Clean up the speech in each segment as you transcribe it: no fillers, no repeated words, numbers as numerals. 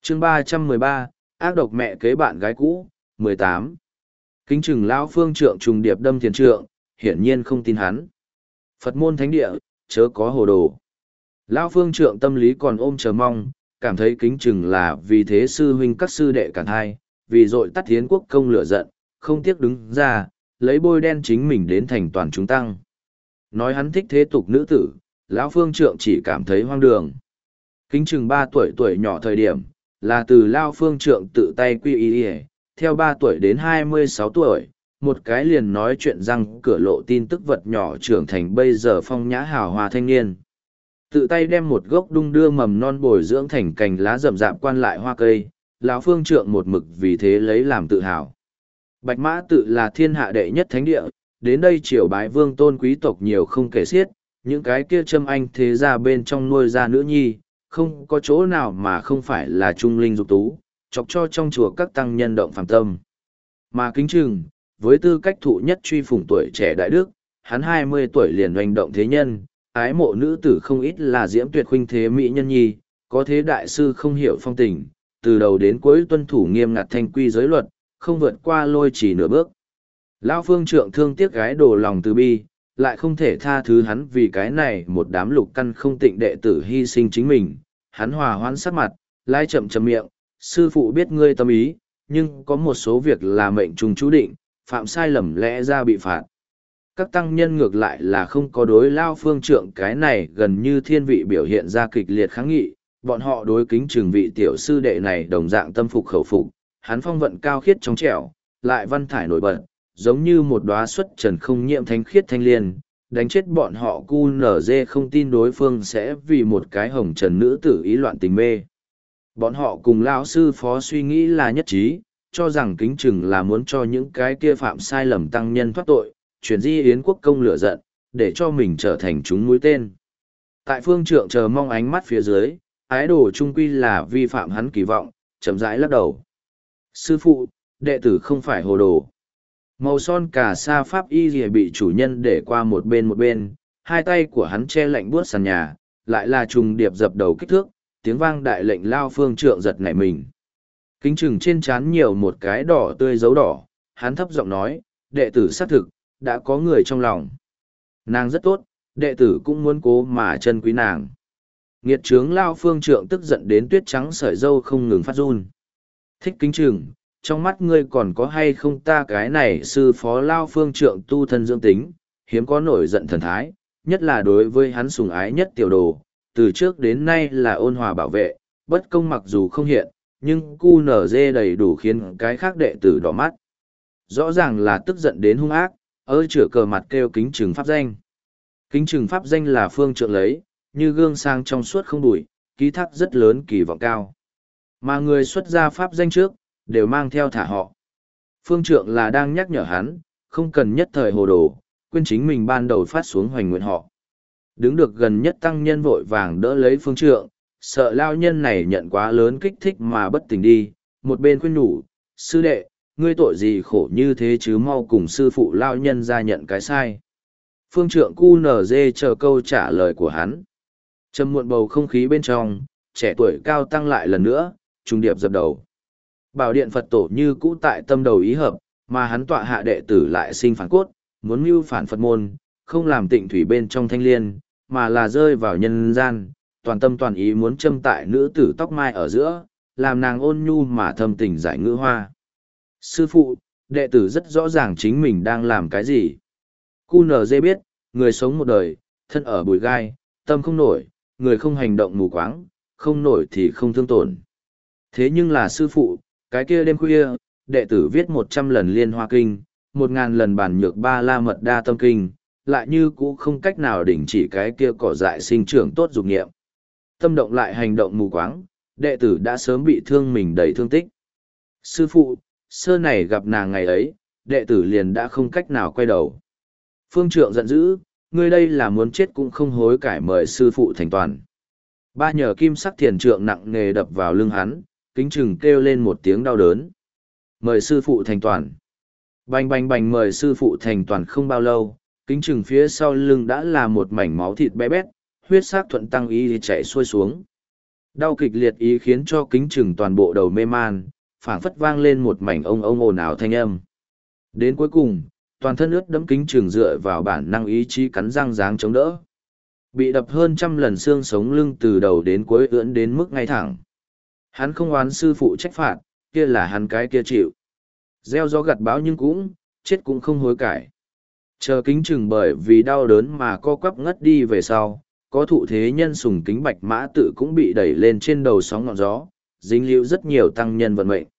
chương 313, ác độc mẹ kế bạn gái cũ, 18. Kính chừng lão phương trượng trùng điệp đâm thiền trượng, hiển nhiên không tin hắn. Phật môn thánh địa, chớ có hồ đồ. Lão phương trượng tâm lý còn ôm chờ mong, cảm thấy kính chừng là vì thế sư huynh các sư đệ cản hai, vì dội tắt Yến quốc công lửa giận, không tiếc đứng ra, lấy bôi đen chính mình đến thành toàn chúng tăng. Nói hắn thích thế tục nữ tử, lão phương trượng chỉ cảm thấy hoang đường. Kính chừng 3 tuổi nhỏ thời điểm, là từ lão phương trượng tự tay quy y, theo 3 tuổi đến 26 tuổi, một cái liền nói chuyện răng cửa lộ tin tức vật nhỏ trưởng thành bây giờ phong nhã hào hoa thanh niên. Tự tay đem một gốc đung đưa mầm non bồi dưỡng thành cành lá rậm rạp quan lại hoa cây, lão phương trượng một mực vì thế lấy làm tự hào. Bạch Mã tự là thiên hạ đệ nhất thánh địa, đến đây triều bái vương tôn quý tộc nhiều không kể xiết, những cái kia châm anh thế ra bên trong nuôi ra nữ nhi, không có chỗ nào mà không phải là trung linh dục tú, chọc cho trong chùa các tăng nhân động phàm tâm. Mà kính chừng, với tư cách thụ nhất truy phủng tuổi trẻ đại đức, hắn 20 tuổi liền hoành động thế nhân, ái mộ nữ tử không ít là diễm tuyệt khuynh thế mỹ nhân nhi, có thế đại sư không hiểu phong tình, từ đầu đến cuối tuân thủ nghiêm ngặt thanh quy giới luật, không vượt qua lôi chỉ nửa bước. Lão phương trượng thương tiếc gái đồ lòng từ bi, lại không thể tha thứ hắn vì cái này một đám lục căn không tịnh đệ tử hy sinh chính mình, hắn hòa hoãn sắc mặt, lai chậm chậm miệng, sư phụ biết ngươi tâm ý, nhưng có một số việc là mệnh trùng chú định, phạm sai lầm lẽ ra bị phạt. Các tăng nhân ngược lại là không có đối lao phương trượng cái này gần như thiên vị biểu hiện ra kịch liệt kháng nghị, bọn họ đối kính trường vị tiểu sư đệ này đồng dạng tâm phục khẩu phục, hắn phong vận cao khiết trong trẻo, lại văn thải nổi bật, giống như một đóa xuất trần không nhiễm thánh khiết thanh liên, đánh chết bọn họ cu nở dê không tin đối phương sẽ vì một cái hồng trần nữ tử ý loạn tình mê. Bọn họ cùng lão sư phó suy nghĩ là nhất trí, cho rằng kính chừng là muốn cho những cái kia phạm sai lầm tăng nhân thoát tội, chuyển di Yến quốc công lửa giận, để cho mình trở thành chúng mũi tên. Tại phương trượng chờ mong ánh mắt phía dưới, ái đồ trung quy là vi phạm hắn kỳ vọng, chậm rãi lắc đầu. Sư phụ, đệ tử không phải hồ đồ. Màu son cà sa pháp y rìa bị chủ nhân để qua một bên, hai tay của hắn che lạnh buốt sàn nhà, lại là trùng điệp dập đầu kích thước, tiếng vang đại lệnh lao phương trượng giật nảy mình. Kính chừng trên trán nhiều một cái đỏ tươi dấu đỏ, hắn thấp giọng nói, đệ tử xác thực, đã có người trong lòng. Nàng rất tốt, đệ tử cũng muốn cố mà chân quý nàng. Nghiệt trướng lao phương trượng tức giận đến tuyết trắng sợi dâu không ngừng phát run. Thích kính chừng, trong mắt ngươi còn có hay không ta cái này sư phó lao phương trượng tu thân dưỡng tính, hiếm có nổi giận thần thái, nhất là đối với hắn sùng ái nhất tiểu đồ, từ trước đến nay là ôn hòa bảo vệ, bất công mặc dù không hiện, nhưng cu nở dê đầy đủ khiến cái khác đệ tử đỏ mắt. Rõ ràng là tức giận đến hung ác, chửa cờ mặt kêu kính trừng pháp danh. Kính trừng pháp danh là phương trượng lấy, như gương sang trong suốt không bụi, ký thác rất lớn kỳ vọng cao. Mà người xuất gia pháp danh trước, đều mang theo thả họ. Phương trượng là đang nhắc nhở hắn, không cần nhất thời hồ đồ, quên chính mình ban đầu phát xuống hoành nguyện họ. Đứng được gần nhất tăng nhân vội vàng đỡ lấy phương trượng, sợ lao nhân này nhận quá lớn kích thích mà bất tỉnh đi, một bên khuyên nhủ, sư đệ, ngươi tội gì khổ như thế chứ mau cùng sư phụ lao nhân ra nhận cái sai. Phương trượng cu nở dê chờ câu trả lời của hắn. Trầm muộn bầu không khí bên trong, trẻ tuổi cao tăng lại lần nữa, trung điệp dập đầu. Bảo điện Phật tổ như cũ tại tâm đầu ý hợp, mà hắn tọa hạ đệ tử lại sinh phản cốt, muốn mưu phản Phật môn, không làm tịnh thủy bên trong thanh liên, mà là rơi vào nhân gian, toàn tâm toàn ý muốn châm tại nữ tử tóc mai ở giữa, làm nàng ôn nhu mà thâm tình giải ngữ hoa. Sư phụ, đệ tử rất rõ ràng chính mình đang làm cái gì. Cu nở dê biết, người sống một đời, thân ở bụi gai, tâm không nổi, người không hành động mù quáng, không nổi thì không thương tổn. Thế nhưng là sư phụ, cái kia đêm khuya, đệ tử viết 100 lần liên hoa kinh, 1000 lần bản nhược ba la mật đa tâm kinh, lại như cũ không cách nào đình chỉ cái kia cỏ dại sinh trưởng tốt dục nghiệm. Tâm động lại hành động mù quáng, đệ tử đã sớm bị thương mình đầy thương tích. Sư phụ, sơ này gặp nàng ngày ấy, đệ tử liền đã không cách nào quay đầu. Phương trượng giận dữ, ngươi đây là muốn chết cũng không hối cải mời sư phụ thành toàn. Ba nhờ kim sắc thiền trượng nặng nề đập vào lưng hắn, kính chừng kêu lên một tiếng đau đớn. Mời sư phụ thành toàn. Bành bành bành mời sư phụ thành toàn không bao lâu, kính chừng phía sau lưng đã là một mảnh máu thịt bé bét, huyết sắc thuận tăng y chảy xuôi xuống. Đau kịch liệt ý khiến cho kính chừng toàn bộ đầu mê man, phảng phất vang lên một mảnh ông ồn ào thanh âm. Đến cuối cùng, toàn thân ướt đẫm kính chừng dựa vào bản năng ý chí cắn răng dáng chống đỡ. Bị đập hơn 100 lần xương sống lưng từ đầu đến cuối ưỡn đến mức ngay thẳng. Hắn không oán sư phụ trách phạt, kia là hắn cái kia chịu. Gieo gió gặt bão nhưng cũng, chết cũng không hối cải. Chờ kính chừng bởi vì đau đớn mà co quắp ngất đi về sau, có thụ thế nhân sùng kính bạch mã tự cũng bị đẩy lên trên đầu sóng ngọn gió, dính líu rất nhiều tăng nhân vận mệnh.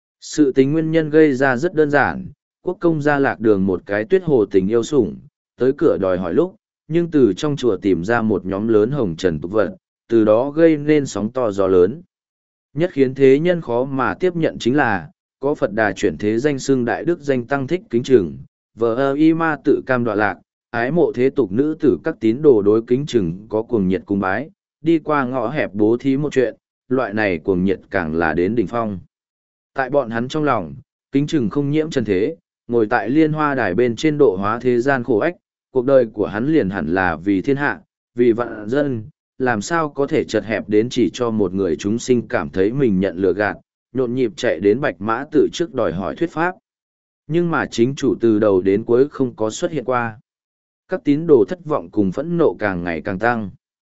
Sự tính nguyên nhân gây ra rất đơn giản, quốc công gia lạc đường một cái tuyết hồ tình yêu sủng, tới cửa đòi hỏi lúc, nhưng từ trong chùa tìm ra một nhóm lớn hồng trần tục vật, từ đó gây nên sóng to gió lớn. Nhất khiến thế nhân khó mà tiếp nhận chính là, có Phật Đà chuyển thế danh xưng đại đức danh tăng thích kính chừng, vợ y ma tự cam đọa lạc, ái mộ thế tục nữ tử các tín đồ đối kính chừng có cuồng nhiệt cung bái, đi qua ngõ hẹp bố thí một chuyện, loại này cuồng nhiệt càng là đến đỉnh phong. Tại bọn hắn trong lòng, kính chừng không nhiễm trần thế, ngồi tại liên hoa đài bên trên độ hóa thế gian khổ ách, cuộc đời của hắn liền hẳn là vì thiên hạ, vì vạn dân, làm sao có thể chật hẹp đến chỉ cho một người chúng sinh cảm thấy mình nhận lừa gạt, nhộn nhịp chạy đến bạch mã tự trước đòi hỏi thuyết pháp. Nhưng mà chính chủ từ đầu đến cuối không có xuất hiện qua. Các tín đồ thất vọng cùng phẫn nộ càng ngày càng tăng.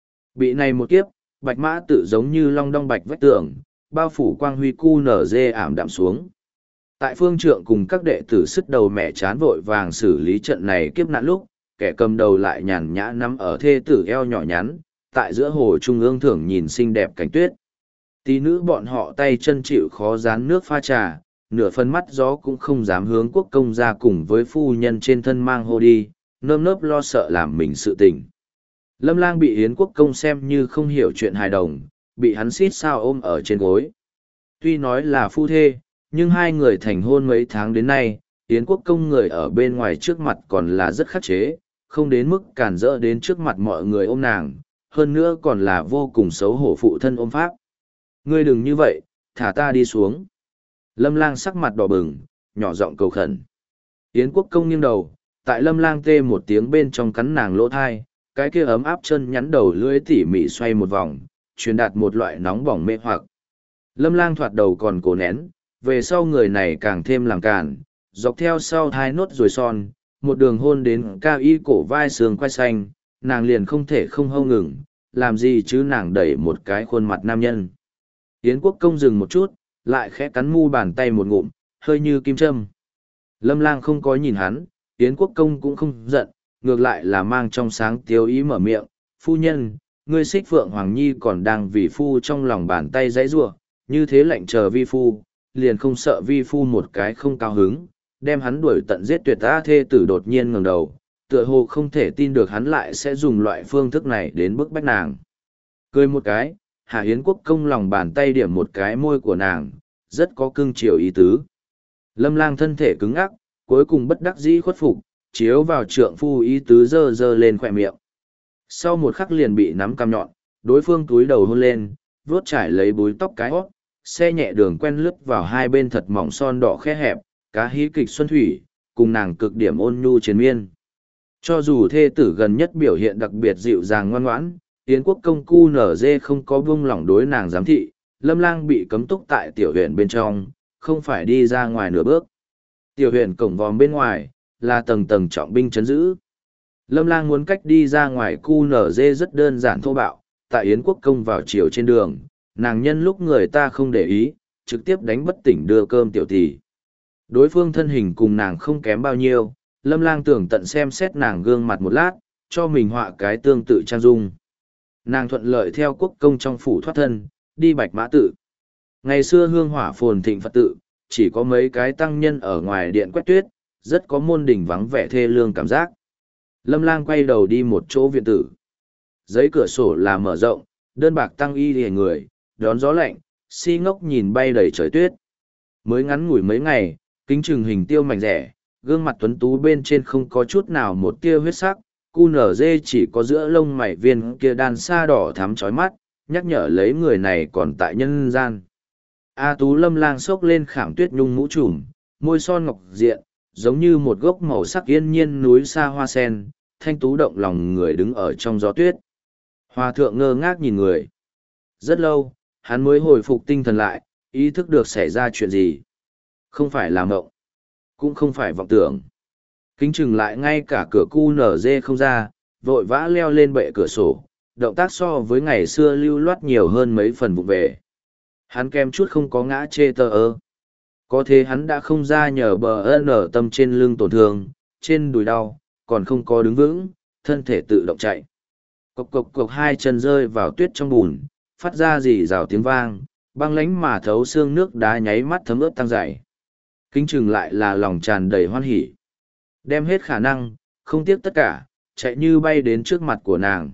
Bị này một kiếp, bạch mã tự giống như long đong bạch vách tường, bao phủ quang huy cu nở dê ảm đạm xuống. Tại phương trượng cùng các đệ tử sức đầu mẹ chán vội vàng xử lý trận này kiếp nạn lúc, kẻ cầm đầu lại nhàn nhã nắm ở thê tử eo nhỏ nhắn, tại giữa hồ trung ương thưởng nhìn xinh đẹp cảnh tuyết. Tí nữ bọn họ tay chân chịu khó dán nước pha trà, nửa phân mắt gió cũng không dám hướng quốc công ra cùng với phu nhân trên thân mang hô đi, nơm nớp lo sợ làm mình sự tình. Lâm Lang bị Yến quốc công xem như không hiểu chuyện hài đồng, bị hắn xít sao ôm ở trên gối. Tuy nói là phu thê, nhưng hai người thành hôn mấy tháng đến nay, Yến quốc công người ở bên ngoài trước mặt còn là rất khắc chế, không đến mức cản rỡ đến trước mặt mọi người ôm nàng, hơn nữa còn là vô cùng xấu hổ phụ thân ôm pháp. Ngươi đừng như vậy, thả ta đi xuống. Lâm Lang sắc mặt đỏ bừng, nhỏ giọng cầu khẩn. Yến quốc công nghiêng đầu, tại Lâm Lang tê một tiếng bên trong cắn nàng lỗ thai, cái kia ấm áp chân nhắn đầu lưỡi tỉ mỉ xoay một vòng, truyền đạt một loại nóng bỏng mê hoặc. Lâm Lang thoạt đầu còn cố nén, về sau người này càng thêm làm càn, dọc theo sau hai nốt rồi son, một đường hôn đến cao y cổ vai sườn quai xanh, nàng liền không thể không hâu ngừng, làm gì chứ nàng đẩy một cái khuôn mặt nam nhân. Yến quốc công dừng một chút, lại khẽ cắn mu bàn tay một ngụm, hơi như kim châm. Lâm Lang không có nhìn hắn, Yến quốc công cũng không giận, ngược lại là mang trong sáng tiếu ý mở miệng, phu nhân, ngươi xích Phượng Hoàng Nhi còn đang vì phu trong lòng bàn tay dãy rủa, như thế lệnh chờ vi phu, liền không sợ vi phu một cái không cao hứng, đem hắn đuổi tận giết tuyệt ta thê tử đột nhiên ngẩng đầu, tựa hồ không thể tin được hắn lại sẽ dùng loại phương thức này đến bức bách nàng. Cười một cái, Hà Yến quốc công lòng bàn tay điểm một cái môi của nàng, rất có cưng chiều ý tứ. Lâm Lang thân thể cứng ngắc, cuối cùng bất đắc dĩ khuất phục, chiếu vào trượng phu ý tứ dơ dơ lên khỏe miệng. Sau một khắc liền bị nắm cằm nhọn, đối phương túi đầu hôn lên, vuốt trải lấy búi tóc cái hót, xe nhẹ đường quen lướt vào hai bên thật mỏng son đỏ khe hẹp, cá hí kịch xuân thủy, cùng nàng cực điểm ôn nhu triền miên. Cho dù thê tử gần nhất biểu hiện đặc biệt dịu dàng ngoan ngoãn, Yến quốc công cu nở dê không có buông lỏng đối nàng giám thị, Lâm Lang bị cấm túc tại tiểu huyện bên trong, không phải đi ra ngoài nửa bước. Tiểu huyện cổng vòm bên ngoài, là tầng tầng trọng binh chấn giữ. Lâm Lang muốn cách đi ra ngoài cu nở dê rất đơn giản thô bạo, tại Yến quốc công vào chiều trên đường, nàng nhân lúc người ta không để ý, trực tiếp đánh bất tỉnh đưa cơm tiểu tỷ. Đối phương thân hình cùng nàng không kém bao nhiêu, Lâm Lang tưởng tận xem xét nàng gương mặt một lát, cho mình họa cái tương tự trang dung. Nàng thuận lợi theo quốc công trong phủ thoát thân, đi Bạch Mã Tự. Ngày xưa hương hỏa phồn thịnh Phật tự, chỉ có mấy cái tăng nhân ở ngoài điện quét tuyết, rất có môn đỉnh vắng vẻ thê lương cảm giác. Lâm Lang quay đầu đi một chỗ viện tử. Giấy cửa sổ là mở rộng, đơn bạc tăng y lìa người, đón gió lạnh, si ngốc nhìn bay đầy trời tuyết. Mới ngắn ngủi mấy ngày, kính chừng hình tiêu mảnh rẻ, gương mặt tuấn tú bên trên không có chút nào một tia huyết sắc, cu nở dê chỉ có giữa lông mày viên kia đan sa đỏ thắm chói mắt, nhắc nhở lấy người này còn tại nhân gian. A Tú Lâm Lang xốc lên khảm tuyết nhung mũ trùm, môi son ngọc diện, giống như một gốc màu sắc yên nhiên núi xa hoa sen, thanh tú động lòng người đứng ở trong gió tuyết. Hòa thượng ngơ ngác nhìn người. Rất lâu, hắn mới hồi phục tinh thần lại, ý thức được xảy ra chuyện gì. Không phải là mộng, cũng không phải vọng tưởng. Kính chừng lại ngay cả cửa cu nở dê không ra, vội vã leo lên bệ cửa sổ, động tác so với ngày xưa lưu loát nhiều hơn mấy phần vụ về. Hắn kem chút không có ngã chê tờ ơ. Có thế hắn đã không ra nhờ bờ ân ở tâm trên lưng tổn thương, trên đùi đau, còn không có đứng vững, thân thể tự động chạy. Cộc cộc cộc hai chân rơi vào tuyết trong bùn, phát ra rì rào tiếng vang, băng lánh mà thấu xương nước đá nháy mắt thấm ướt tăng dày. Kính chừng lại là lòng tràn đầy hoan hỉ. Đem hết khả năng, không tiếc tất cả, chạy như bay đến trước mặt của nàng.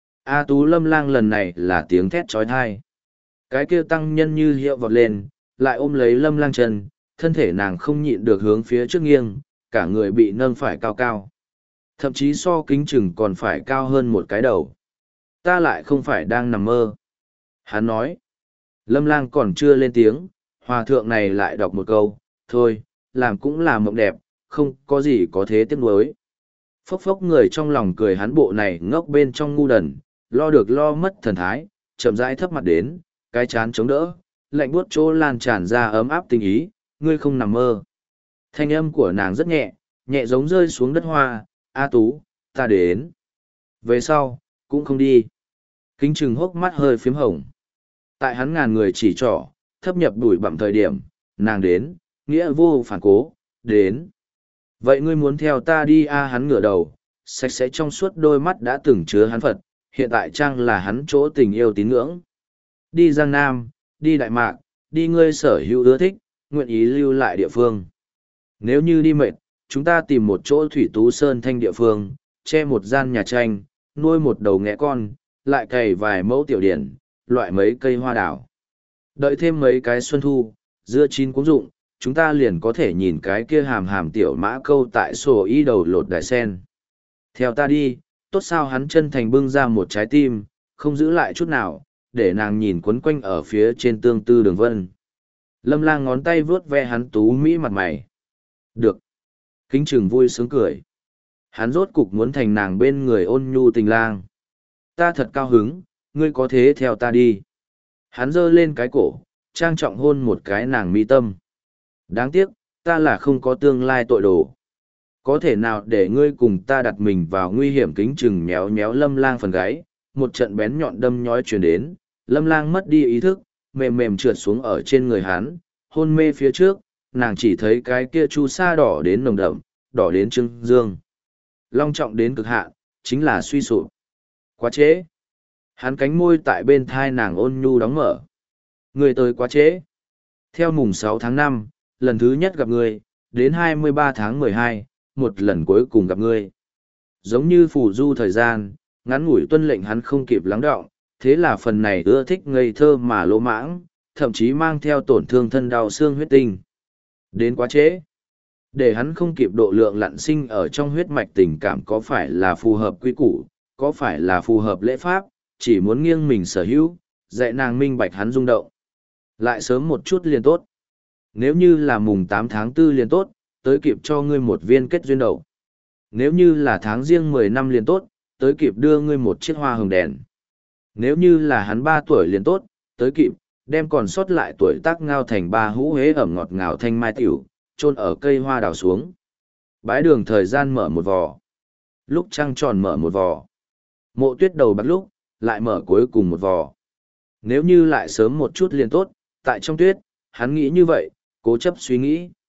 A Tú Lâm Lang lần này là tiếng thét trói thai. Cái kia tăng nhân như hiệu vọt lên, lại ôm lấy Lâm Lang chân, thân thể nàng không nhịn được hướng phía trước nghiêng, cả người bị nâng phải cao cao. Thậm chí so kính chừng còn phải cao hơn một cái đầu. Ta lại không phải đang nằm mơ. Hắn nói. Lâm Lang còn chưa lên tiếng, hòa thượng này lại đọc một câu, thôi, làm cũng là mộng đẹp, không có gì có thế tiếc nuối. Phốc phốc người trong lòng cười hắn bộ này ngốc bên trong ngu đần, lo được lo mất thần thái, chậm rãi thấp mặt đến, cái chán chống đỡ, lạnh buốt chỗ lan tràn ra ấm áp tình ý, ngươi không nằm mơ. Thanh âm của nàng rất nhẹ, nhẹ giống rơi xuống đất hoa, A Tú, ta đến. Về sau, cũng không đi. Kính chừng hốc mắt hơi phím hồng. Tại hắn ngàn người chỉ trỏ, thấp nhập đuổi bặm thời điểm, nàng đến, nghĩa vô phản cố, đến. Vậy ngươi muốn theo ta đi hắn ngửa đầu, sạch sẽ trong suốt đôi mắt đã từng chứa hắn Phật, hiện tại trang là hắn chỗ tình yêu tín ngưỡng. Đi Giang Nam, đi Đại Mạc, đi ngươi sở hữu ưa thích, nguyện ý lưu lại địa phương. Nếu như đi mệt, chúng ta tìm một chỗ thủy tú sơn thanh địa phương, che một gian nhà tranh, nuôi một đầu nghẽ con, lại cày vài mẫu tiểu điển, loại mấy cây hoa đảo. Đợi thêm mấy cái xuân thu, dưa chín cũng dụng, chúng ta liền có thể nhìn cái kia hàm hàm tiểu mã câu tại sổ y đầu lột đại sen. Theo ta đi, tốt sao hắn chân thành bưng ra một trái tim, không giữ lại chút nào, để nàng nhìn quấn quanh ở phía trên tương tư đường vân. Lâm Lang ngón tay vướt ve hắn tú mỹ mặt mày. Được. Kính chừng vui sướng cười. Hắn rốt cục muốn thành nàng bên người ôn nhu tình lang. Ta thật cao hứng, ngươi có thế theo ta đi. Hắn giơ lên cái cổ, trang trọng hôn một cái nàng mi tâm. Đáng tiếc, ta là không có tương lai tội đồ. Có thể nào để ngươi cùng ta đặt mình vào nguy hiểm. Kính chừng méo méo Lâm Lang phần gáy, một trận bén nhọn đâm nhói truyền đến, Lâm Lang mất đi ý thức, mềm mềm trượt xuống ở trên người hắn, hôn mê phía trước, nàng chỉ thấy cái kia chu sa đỏ đến nồng đậm, đỏ đến trưng dương. Long trọng đến cực hạn, chính là suy sụp. Quá trễ. Hắn cánh môi tại bên thai nàng ôn nhu đóng mở. Người tới quá trễ. Theo mùng 6 tháng 5, lần thứ nhất gặp ngươi, đến 23 tháng 12, một lần cuối cùng gặp ngươi. Giống như phù du thời gian, ngắn ngủi tuân lệnh hắn không kịp lắng đọng, thế là phần này ưa thích ngây thơ mà lỗ mãng, thậm chí mang theo tổn thương thân đau xương huyết tinh. Đến quá trễ. Để hắn không kịp độ lượng lặn sinh ở trong huyết mạch tình cảm có phải là phù hợp quy củ, có phải là phù hợp lễ pháp, chỉ muốn nghiêng mình sở hữu, dạy nàng minh bạch hắn rung động. Lại sớm một chút liền tốt. Nếu như là mùng 8 tháng 4 liền tốt, tới kịp cho ngươi một viên kết duyên đậu. Nếu như là tháng riêng 10 năm liền tốt, tới kịp đưa ngươi một chiếc hoa hồng đèn. Nếu như là hắn 3 tuổi liền tốt, tới kịp, đem còn sót lại tuổi tác ngao thành 3 hũ hế ẩm ngọt ngào thanh mai tiểu, chôn ở cây hoa đào xuống. Bái đường thời gian mở một vò. Lúc trăng tròn mở một vò. Mộ tuyết đầu bạc lúc, lại mở cuối cùng một vò. Nếu như lại sớm một chút liền tốt, tại trong tuyết, hắn nghĩ như vậy, cố chấp suy nghĩ.